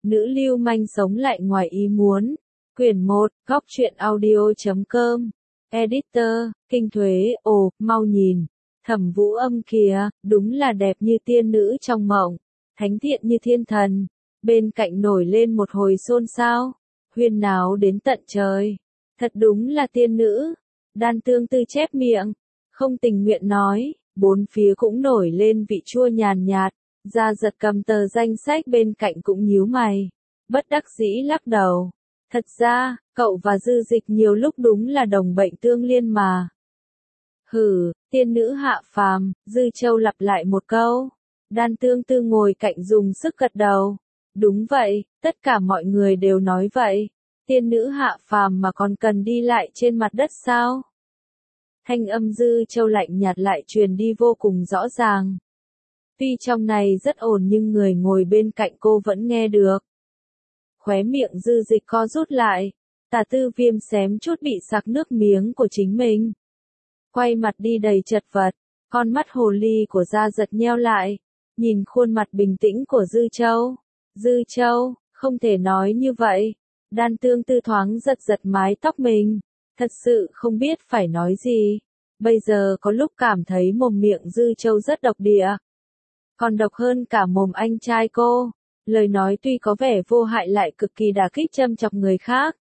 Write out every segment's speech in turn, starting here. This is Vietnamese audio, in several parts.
Nữ lưu manh sống lại ngoài ý muốn. Quyển 1, góc truyện audio.com. Editor, Kinh Thuế, ồ, mau nhìn. Thẩm Vũ Âm kìa, đúng là đẹp như tiên nữ trong mộng. Thánh thiện như thiên thần. Bên cạnh nổi lên một hồi xôn xao. Huyên náo đến tận trời. Thật đúng là tiên nữ. Đan Tương Tư chép miệng. Không tình nguyện nói. Bốn phía cũng nổi lên vị chua nhàn nhạt. Gia Giật cầm tờ danh sách bên cạnh cũng nhíu mày. Bất đắc dĩ lắc đầu. Thật ra, cậu và Dư Dịch nhiều lúc đúng là đồng bệnh tương liên mà. Hử, tiên nữ hạ phàm, Dư Châu lặp lại một câu. Đan Tương Tư ngồi cạnh dùng sức gật đầu. Đúng vậy, tất cả mọi người đều nói vậy. Tiên nữ hạ phàm mà còn cần đi lại trên mặt đất sao? Thanh âm Dư Châu lạnh nhạt lại truyền đi vô cùng rõ ràng. Tuy trong này rất ổn nhưng người ngồi bên cạnh cô vẫn nghe được. Khóe miệng Dư Dịch co rút lại. Tà Tư Viêm xém chút bị sặc nước miếng của chính mình. Quay mặt đi đầy chật vật. Con mắt hồ ly của Gia Giật nheo lại. Nhìn khuôn mặt bình tĩnh của Dư Châu. Dư Châu, không thể nói như vậy. Đan Tương Tư thoáng giật giật mái tóc mình. Thật sự không biết phải nói gì. Bây giờ có lúc cảm thấy mồm miệng Dư Châu rất độc địa. Còn độc hơn cả mồm anh trai cô. Lời nói tuy có vẻ vô hại lại cực kỳ đả kích châm chọc người khác.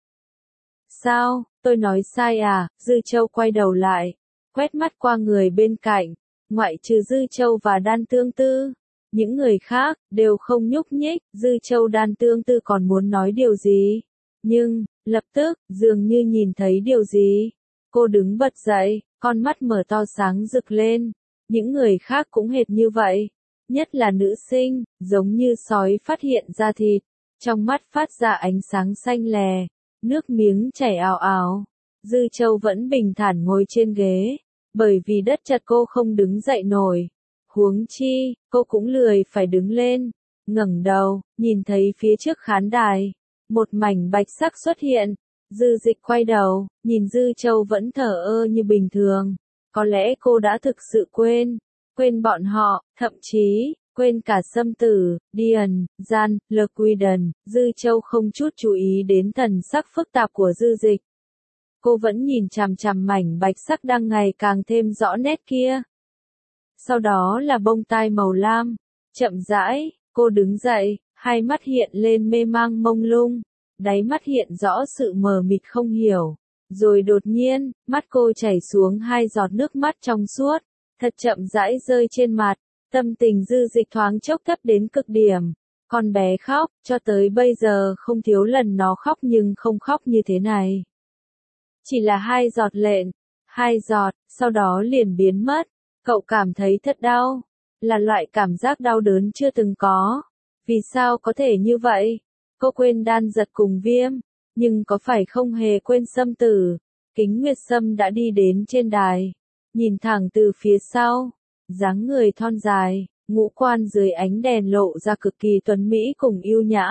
Sao, tôi nói sai à? Dư Châu quay đầu lại. Quét mắt qua người bên cạnh. Ngoại trừ Dư Châu và Đan Tương Tư. Những người khác, đều không nhúc nhích. Dư Châu Đan Tương Tư còn muốn nói điều gì. Nhưng, lập tức, dường như nhìn thấy điều gì. Cô đứng bật dậy, con mắt mở to sáng rực lên. Những người khác cũng hệt như vậy. Nhất là nữ sinh, giống như sói phát hiện ra thịt. Trong mắt phát ra ánh sáng xanh lè. Nước miếng chảy ào ào. Dư Châu vẫn bình thản ngồi trên ghế. Bởi vì đất chật cô không đứng dậy nổi. Huống chi, cô cũng lười phải đứng lên. Ngẩng đầu, nhìn thấy phía trước khán đài. Một mảnh bạch sắc xuất hiện. Dư Dịch quay đầu, nhìn Dư Châu vẫn thờ ơ như bình thường. Có lẽ cô đã thực sự quên. Quên bọn họ, thậm chí, quên cả Sâm Tử, Điền, Gian, Lơ Quy Đần. Dư Châu không chút chú ý đến thần sắc phức tạp của Dư Dịch. Cô vẫn nhìn chằm chằm mảnh bạch sắc đang ngày càng thêm rõ nét kia. Sau đó là bông tai màu lam. Chậm rãi, cô đứng dậy, hai mắt hiện lên mê mang mông lung. Đáy mắt hiện rõ sự mờ mịt không hiểu. Rồi đột nhiên, mắt cô chảy xuống hai giọt nước mắt trong suốt. Thật chậm rãi rơi trên mặt. Tâm tình Dư Dịch thoáng chốc thấp đến cực điểm. Con bé khóc, cho tới bây giờ không thiếu lần nó khóc nhưng không khóc như thế này. Chỉ là hai giọt lệ. Hai giọt, sau đó liền biến mất. Cậu cảm thấy thật đau. Là loại cảm giác đau đớn chưa từng có. Vì sao có thể như vậy? Cô quên Đan Giật cùng Viêm. Nhưng có phải không hề quên Sâm Tử? Kính Nguyệt Sâm đã đi đến trên đài. Nhìn thẳng từ phía sau. Dáng người thon dài. Ngũ quan dưới ánh đèn lộ ra cực kỳ tuấn mỹ cùng yêu nhã.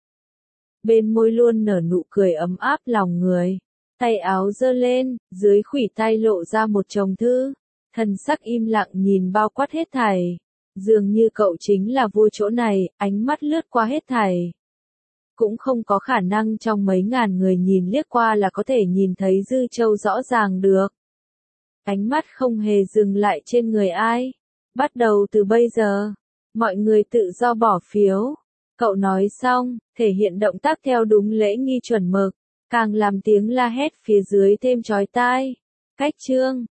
Bên môi luôn nở nụ cười ấm áp lòng người. Tay áo giơ lên, dưới khuỷu tay lộ ra một chồng thư. Thần sắc im lặng nhìn bao quát hết thảy. Dường như cậu chính là vua chỗ này, ánh mắt lướt qua hết thảy. Cũng không có khả năng trong mấy ngàn người nhìn liếc qua là có thể nhìn thấy Dư Châu rõ ràng được. Ánh mắt không hề dừng lại trên người ai. Bắt đầu từ bây giờ, mọi người tự do bỏ phiếu. Cậu nói xong, thể hiện động tác theo đúng lễ nghi chuẩn mực. Càng làm tiếng la hét phía dưới thêm chói tai. Cách chương.